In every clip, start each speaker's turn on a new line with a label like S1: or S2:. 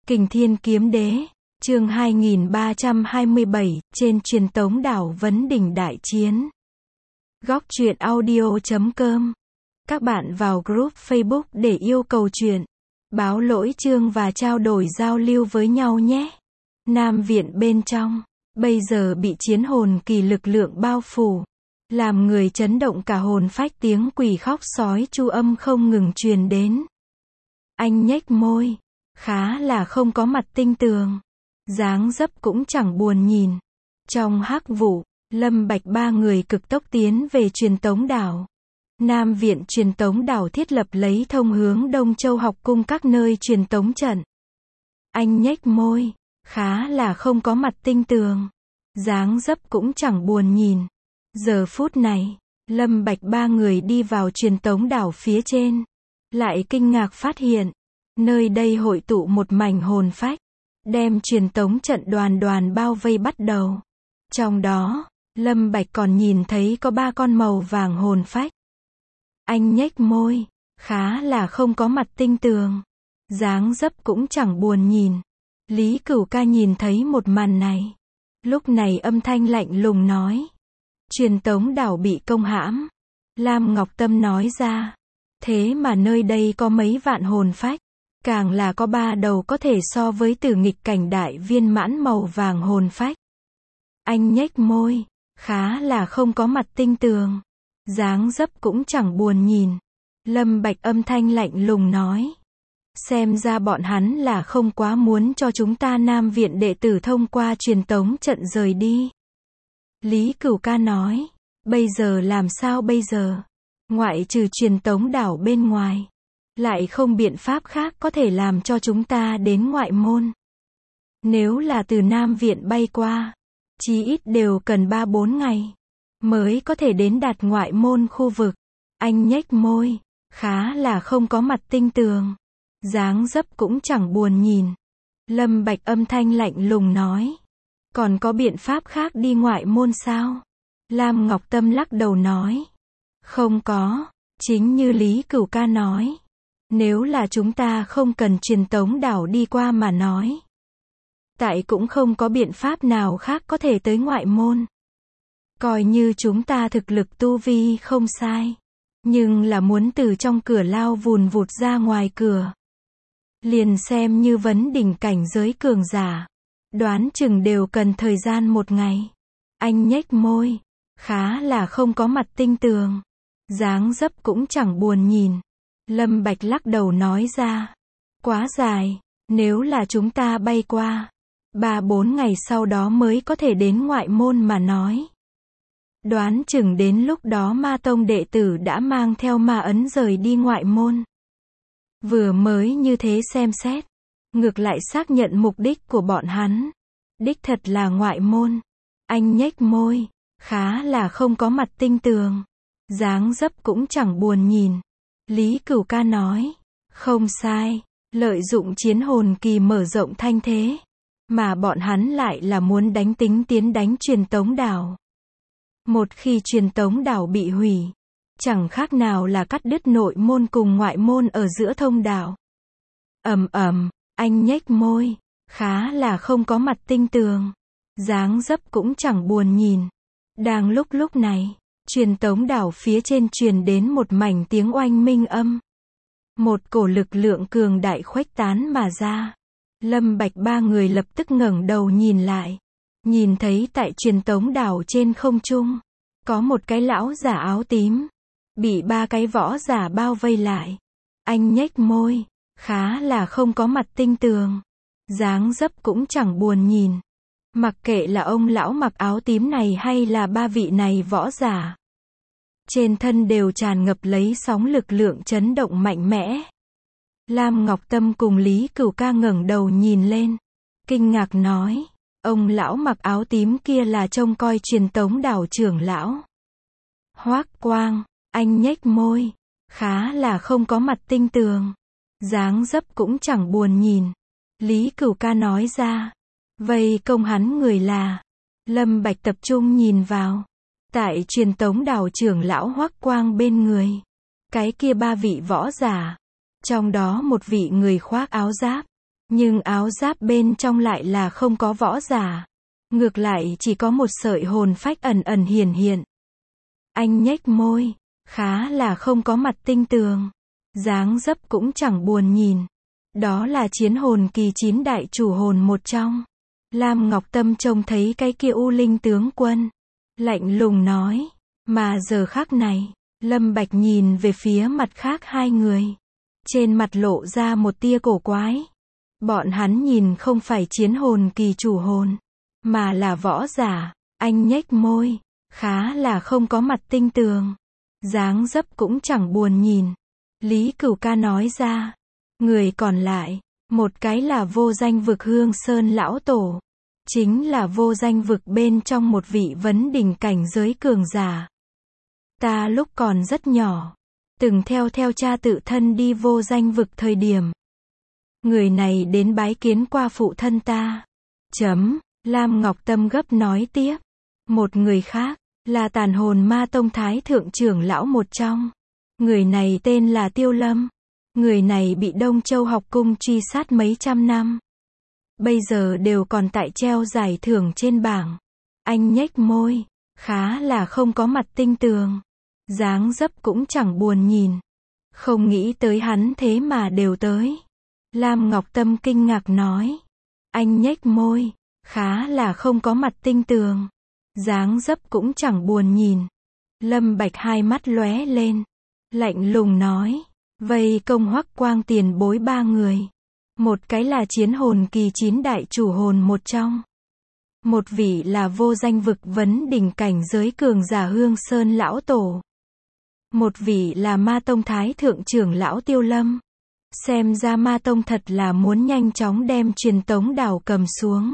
S1: Kình Thiên Kiếm Đế, chương 2327, trên truyền tống đảo Vấn Đỉnh Đại Chiến. Góc truyện audio.com. Các bạn vào group Facebook để yêu cầu truyện, báo lỗi chương và trao đổi giao lưu với nhau nhé. Nam viện bên trong, bây giờ bị chiến hồn kỳ lực lượng bao phủ, làm người chấn động cả hồn phách, tiếng quỷ khóc sói chu âm không ngừng truyền đến. Anh nhếch môi, khá là không có mặt tinh tường, dáng dấp cũng chẳng buồn nhìn. Trong hắc vụ, Lâm Bạch ba người cực tốc tiến về truyền tống đảo. Nam viện truyền tống đảo thiết lập lấy thông hướng Đông Châu học cung các nơi truyền tống trận. Anh nhếch môi, khá là không có mặt tinh tường, dáng dấp cũng chẳng buồn nhìn. Giờ phút này, Lâm Bạch ba người đi vào truyền tống đảo phía trên, lại kinh ngạc phát hiện, nơi đây hội tụ một mảnh hồn phách, đem truyền tống trận đoàn đoàn bao vây bắt đầu. Trong đó, Lâm Bạch còn nhìn thấy có 3 con màu vàng hồn phách. Anh nhếch môi, khá là không có mặt tinh tường, dáng dấp cũng chẳng buồn nhìn. Lý Cửu Ca nhìn thấy một màn này, lúc này âm thanh lạnh lùng nói: truyền tống đảo bị công hãm. Lam Ngọc Tâm nói ra: thế mà nơi đây có mấy vạn hồn phách, càng là có 3 đầu có thể so với Tử Nghịch Cảnh đại viên mãn màu vàng hồn phách. Anh nhếch môi, khá là không có mặt tinh tường, dáng dấp cũng chẳng buồn nhìn. Lâm Bạch âm thanh lạnh lùng nói: xem ra bọn hắn là không quá muốn cho chúng ta Nam viện đệ tử thông qua truyền tống trận rời đi. Lý Cửu Ca nói: bây giờ làm sao bây giờ? Ngoại trừ truyền tống đảo bên ngoài, lại không biện pháp khác có thể làm cho chúng ta đến ngoại môn. Nếu là từ Nam viện bay qua, chí ít đều cần 3-4 ngày mới có thể đến đạt ngoại môn khu vực. Anh nhếch môi, khá là không có mặt tinh tường, dáng dấp cũng chẳng buồn nhìn. Lâm Bạch âm thanh lạnh lùng nói: còn có biện pháp khác đi ngoại môn sao? Lam Ngọc Tâm lắc đầu nói: không có, chính như Lý Cửu Ca nói, nếu là chúng ta không cần truyền tống đảo đi qua mà nói, tại cũng không có biện pháp nào khác có thể tới ngoại môn. Coi như chúng ta thực lực tu vi không sai, nhưng là muốn từ trong cửa lao vùn vụt ra ngoài cửa, liền xem như vấn đỉnh cảnh giới cường giả, đoán chừng đều cần thời gian 1 ngày. Anh nhếch môi, khá là không có mặt tinh tường, dáng dấp cũng chẳng buồn nhìn. Lâm Bạch lắc đầu nói ra: quá dài, nếu là chúng ta bay qua 3-4 ngày sau đó mới có thể đến ngoại môn mà nói, đoán chừng đến lúc đó Ma Tông đệ tử đã mang theo ma ấn rời đi ngoại môn. Vừa mới như thế xem xét, ngược lại xác nhận mục đích của bọn hắn, đích thật là ngoại môn. Anh nhếch môi, khá là không có mặt tinh tường, dáng dấp cũng chẳng buồn nhìn. Lý Cửu Ca nói: không sai, lợi dụng chiến hồn kỳ mở rộng thanh thế, mà bọn hắn lại là muốn đánh tính tiến đánh truyền tống đảo. Một khi truyền tống đảo bị hủy, chẳng khác nào là cắt đứt nội môn cùng ngoại môn ở giữa thông đạo. Anh nhếch môi, khá là không có mặt tinh tường, dáng dấp cũng chẳng buồn nhìn. Đang lúc này, truyền tống đảo phía trên truyền đến một mảnh tiếng oanh minh âm. Một cổ lực lượng cường đại khuếch tán mà ra. Lâm Bạch ba người lập tức ngẩng đầu nhìn lại, nhìn thấy tại truyền tống đảo trên không trung, có một cái lão giả áo tím, bị 3 cái võ giả bao vây lại. Anh nhếch môi, khá là không có mặt tinh tường, dáng dấp cũng chẳng buồn nhìn. Mặc kệ là ông lão mặc áo tím này hay là 3 vị này võ giả, trên thân đều tràn ngập lấy sóng lực lượng chấn động mạnh mẽ. Lam Ngọc Tâm cùng Lý Cửu Ca ngẩng đầu nhìn lên, kinh ngạc nói: ông lão mặc áo tím kia là trông coi truyền tống đảo trưởng lão Hoắc Quang. Anh nhếch môi, khá là không có mặt tinh tường, dáng dấp cũng chẳng buồn nhìn. Lý Cửu Ca nói ra: vây công hắn người là. Lâm Bạch tập trung nhìn vào, tại truyền tống đảo trưởng lão Hoắc Quang bên người, cái kia 3 vị võ giả, trong đó một vị người khoác áo giáp, Nhưng áo giáp bên trong lại là không có võ giả. Ngược lại chỉ có một sợi hồn phách ẩn ẩn hiển hiện. Anh nhếch môi, khá là không có mặt tinh tường. Dáng dấp cũng chẳng buồn nhìn. Đó là chiến hồn kỳ 9 đại chủ hồn một trong. Lam Ngọc Tâm trông thấy cái kia U Linh tướng quân. Lạnh lùng nói. Mà giờ khắc này, Lâm Bạch nhìn về phía mặt khác hai người. Trên mặt lộ ra một tia cổ quái. Bọn hắn nhìn không phải chiến hồn kỳ chủ hồn, mà là võ giả. Anh nhếch môi, khá là không có mặt tinh tường. Dáng dấp cũng chẳng buồn nhìn. Lý Cửu Ca nói ra. Người còn lại, một cái là vô danh vực Hương Sơn lão tổ. Chính là vô danh vực bên trong một vị vấn đỉnh cảnh giới cường giả. Ta lúc còn rất nhỏ, từng theo cha tự thân đi vô danh vực thời điểm. Người này đến bái kiến qua phụ thân ta. Lam Ngọc Tâm gấp nói tiếp. Một người khác, là tàn hồn ma tông thái thượng trưởng lão một trong. Người này tên là Tiêu Lâm. Người này bị Đông Châu học cung truy sát mấy trăm năm. Bây giờ đều còn tại treo giải thưởng trên bảng. Anh nhếch môi, khá là không có mặt tinh tường. Dáng dấp cũng chẳng buồn nhìn. Không nghĩ tới hắn thế mà đều tới. Lam Ngọc Tâm kinh ngạc nói. Anh nhếch môi, khá là không có mặt tinh tường. Dáng dấp cũng chẳng buồn nhìn. Lâm Bạch hai mắt lóe lên. Lạnh lùng nói. Vây công Hoắc Quang tiền bối ba người. Một cái là chiến hồn kỳ 9 đại chủ hồn một trong. Một vị là vô danh vực vấn đỉnh cảnh giới cường giả Hương Sơn lão tổ. Một vị là ma tông thái thượng trưởng lão Tiêu Lâm. Xem ra ma tông thật là muốn nhanh chóng đem Truyền Tống đảo cầm xuống.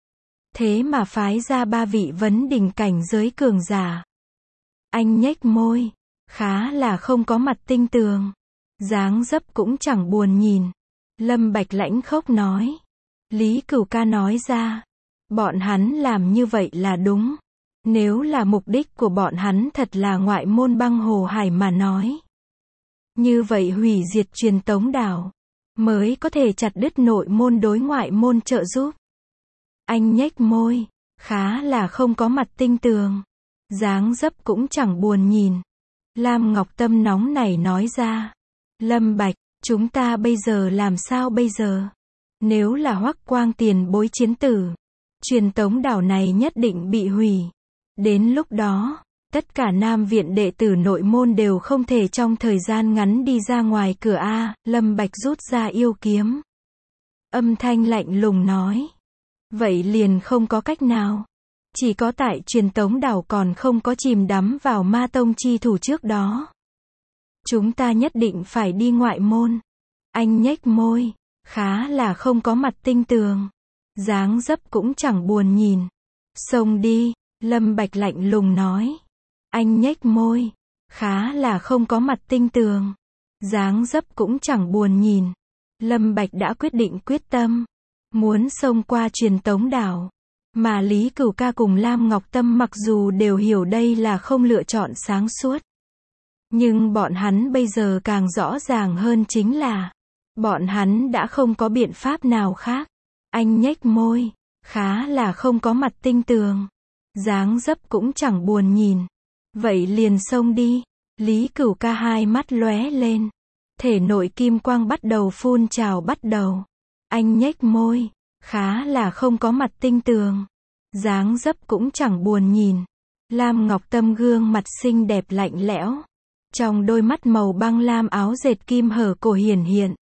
S1: Thế mà phái ra ba vị vấn đỉnh cảnh giới cường giả. Anh nhếch môi, khá là không có mặt tinh tường. Dáng dấp cũng chẳng buồn nhìn. Lâm Bạch lãnh khốc nói. Lý Cửu Ca nói ra. Bọn hắn làm như vậy là đúng. Nếu là mục đích của bọn hắn thật là ngoại môn băng hồ hải mà nói. Như vậy hủy diệt Truyền Tống đảo. Mới có thể chặt đứt nội môn đối ngoại môn trợ giúp. Anh nhếch môi. Khá là không có mặt tinh tường. Dáng dấp cũng chẳng buồn nhìn. Lam Ngọc Tâm nóng nảy nói ra. Lâm Bạch, chúng ta bây giờ làm sao bây giờ? Nếu là Hoắc Quang tiền bối chiến tử, Truyền Tống đảo này nhất định bị hủy. Đến lúc đó, tất cả Nam viện đệ tử nội môn đều không thể trong thời gian ngắn đi ra ngoài cửa a. Lâm Bạch rút ra yêu kiếm. Âm thanh lạnh lùng nói. Vậy liền không có cách nào. Chỉ có tại Truyền Tống đảo còn không có chìm đắm vào ma tông chi thủ trước đó. Chúng ta nhất định phải đi ngoại môn. Anh nhếch môi, khá là không có mặt tinh tường. Dáng dấp cũng chẳng buồn nhìn. Xông đi, Lâm Bạch lạnh lùng nói. Anh nhếch môi, khá là không có mặt tinh tường. Dáng dấp cũng chẳng buồn nhìn. Lâm Bạch đã quyết định quyết tâm. Muốn xông qua Truyền Tống đảo. Mà Lý Cửu Ca cùng Lam Ngọc Tâm mặc dù đều hiểu đây là không lựa chọn sáng suốt. Nhưng bọn hắn bây giờ càng rõ ràng hơn chính là. Bọn hắn đã không có biện pháp nào khác. Anh nhếch môi. Khá là không có mặt tinh tường. Dáng dấp cũng chẳng buồn nhìn. Vậy liền xông đi. Lý Cửu Ca hai mắt lóe lên. Thể nội kim quang bắt đầu phun trào bắt đầu. Anh nhếch môi. Khá là không có mặt tinh tường. Dáng dấp cũng chẳng buồn nhìn. Lam Ngọc Tâm gương mặt xinh đẹp lạnh lẽo. Trong đôi mắt màu băng lam áo dệt kim hở cổ hiển hiện.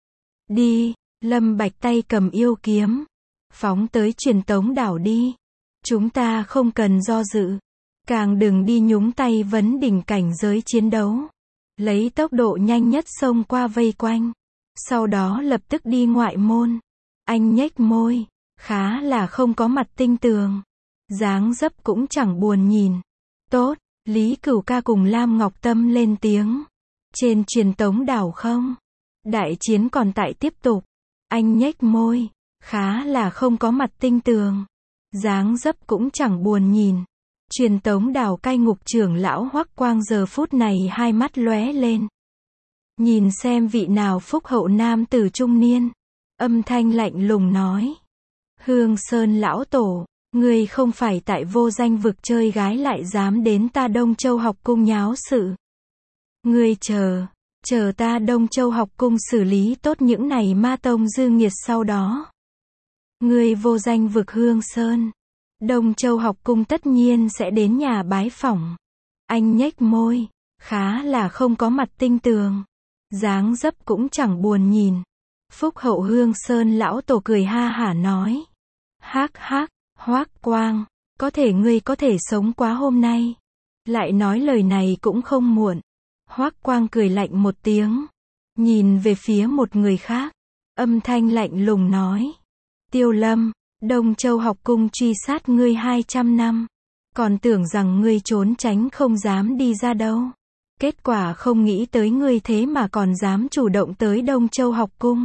S1: Đi, Lâm Bạch tay cầm yêu kiếm. Phóng tới Truyền Tống đảo đi. Chúng ta không cần do dự. Càng đừng đi nhúng tay vấn đỉnh cảnh giới chiến đấu. Lấy tốc độ nhanh nhất xông qua vây quanh. Sau đó lập tức đi ngoại môn. Anh nhếch môi. Khá là không có mặt tinh tường. Dáng dấp cũng chẳng buồn nhìn. Tốt, Lý Cửu Ca cùng Lam Ngọc Tâm lên tiếng. Trên Truyền Tống đảo không? Đại chiến còn tại tiếp tục. Anh nhếch môi. Khá là không có mặt tinh tường. Dáng dấp cũng chẳng buồn nhìn. Truyền Tống đảo cai ngục trưởng lão Hoắc Quang giờ phút này hai mắt lóe lên. Nhìn xem vị nào phúc hậu nam tử trung niên. Âm thanh lạnh lùng nói. Hương Sơn lão tổ, ngươi không phải tại vô danh vực chơi gái lại dám đến ta Đông Châu học cung nháo sự. Ngươi chờ ta Đông Châu học cung xử lý tốt những này ma tông dư nghiệt sau đó. Ngươi vô danh vực Hương Sơn, Đông Châu học cung tất nhiên sẽ đến nhà bái phỏng. Anh nhếch môi, khá là không có mặt tinh tường. Dáng dấp cũng chẳng buồn nhìn. Phúc hậu Hương Sơn lão tổ cười ha hả nói. Hắc hắc, Hoắc Quang, có thể ngươi có thể sống quá hôm nay. Lại nói lời này cũng không muộn. Hoắc Quang cười lạnh một tiếng. Nhìn về phía một người khác. Âm thanh lạnh lùng nói. Tiêu Lâm, Đông Châu học cung truy sát ngươi 200 năm. Còn tưởng rằng ngươi trốn tránh không dám đi ra đâu. Kết quả không nghĩ tới ngươi thế mà còn dám chủ động tới Đông Châu học cung.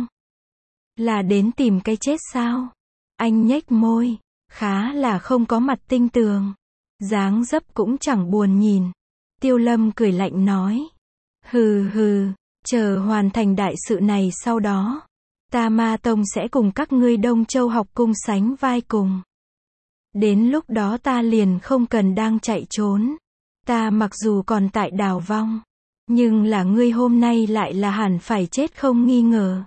S1: Là đến tìm cái chết sao? Anh nhếch môi, khá là không có mặt tinh tường. Dáng dấp cũng chẳng buồn nhìn. Tiêu Lâm cười lạnh nói. Hừ hừ, chờ hoàn thành đại sự này sau đó. Ta Ma Tông sẽ cùng các ngươi Đông Châu học cung sánh vai cùng. Đến lúc đó ta liền không cần đang chạy trốn. Ta mặc dù còn tại đào vong. Nhưng là ngươi hôm nay lại là hẳn phải chết không nghi ngờ.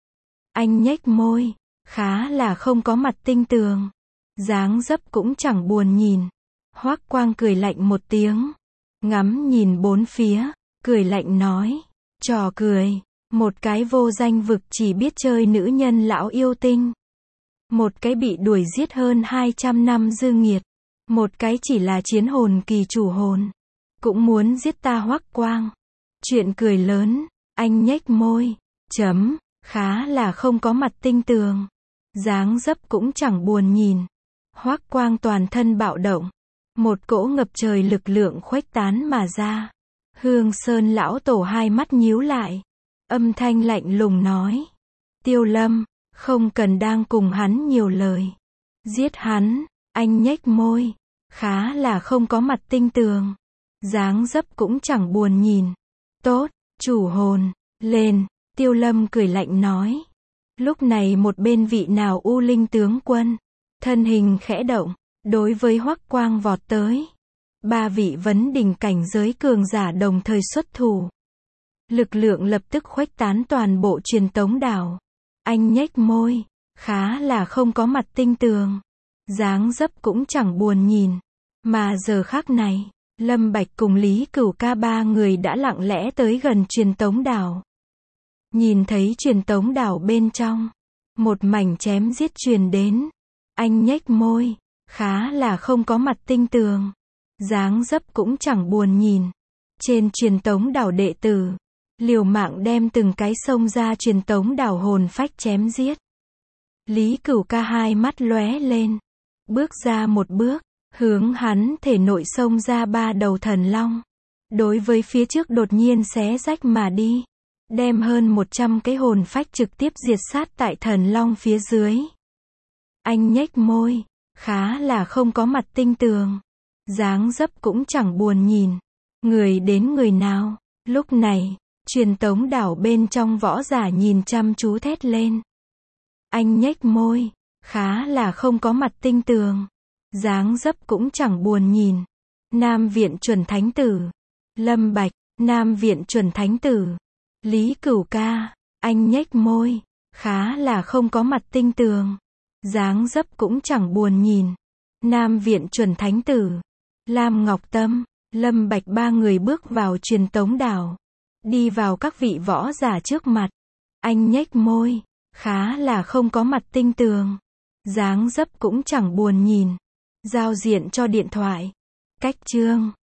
S1: Anh nhếch môi, khá là không có mặt tinh tường. Dáng dấp cũng chẳng buồn nhìn. Hoắc Quang cười lạnh một tiếng. Ngắm nhìn bốn phía, cười lạnh nói. Trò cười, một cái vô danh vực chỉ biết chơi nữ nhân lão yêu tinh. Một cái bị đuổi giết hơn 200 năm dư nghiệt. Một cái chỉ là chiến hồn kỳ chủ hồn. Cũng muốn giết ta Hoắc Quang. Chuyện cười lớn, anh nhếch môi, khá là không có mặt tinh tường. Dáng dấp cũng chẳng buồn nhìn. Hoắc Quang toàn thân bạo động. Một cỗ ngập trời lực lượng khuếch tán mà ra. Hương Sơn lão tổ hai mắt nhíu lại. Âm thanh lạnh lùng nói. Tiêu Lâm, không cần đang cùng hắn nhiều lời. Giết hắn, anh nhếch môi. Khá là không có mặt tinh tường. Dáng dấp cũng chẳng buồn nhìn. Tốt, chủ hồn, lên. Tiêu Lâm cười lạnh nói. Lúc này một bên vị nào U Linh tướng quân. Thân hình khẽ động. Đối với Hoắc Quang vọt tới. Ba vị vấn đỉnh cảnh giới cường giả đồng thời xuất thủ. Lực lượng lập tức khuếch tán toàn bộ truyền tống đảo. Anh nhếch môi. Khá là không có mặt tinh tường. Dáng dấp cũng chẳng buồn nhìn. Mà giờ khắc này, Lâm Bạch cùng Lý Cửu Ca ba người đã lặng lẽ tới gần truyền tống đảo. Nhìn thấy truyền tống đảo bên trong. Một mảnh chém giết truyền đến. Anh nhếch môi. Khá là không có mặt tinh tường. Dáng dấp cũng chẳng buồn nhìn. Trên truyền tống đảo đệ tử. Liều mạng đem từng cái xông ra truyền tống đảo hồn phách chém giết. Lý Cửu Ca hai mắt lóe lên. Bước ra một bước. Hướng hắn thể nội xông ra ba đầu thần long. Đối với phía trước đột nhiên xé rách mà đi. Đem hơn 100 cái hồn phách trực tiếp diệt sát tại thần long phía dưới. Anh nhếch môi. Khá là không có mặt tinh tường. Dáng dấp cũng chẳng buồn nhìn. Người đến người nào. Lúc này, truyền tống đảo bên trong võ giả nhìn chăm chú thét lên. Anh nhếch môi. Khá là không có mặt tinh tường. Dáng dấp cũng chẳng buồn nhìn. Nam viện chuẩn thánh tử. Lâm Bạch, Nam viện chuẩn thánh tử. Lý Cửu Ca, anh nhếch môi. Khá là không có mặt tinh tường. Dáng dấp cũng chẳng buồn nhìn. Nam viện chuẩn thánh tử. Lam Ngọc Tâm, Lâm Bạch ba người bước vào truyền tống đảo. Đi vào các vị võ giả trước mặt. Anh nhếch môi. Khá là không có mặt tinh tường. Dáng dấp cũng chẳng buồn nhìn. Giao diện cho điện thoại. Cách chương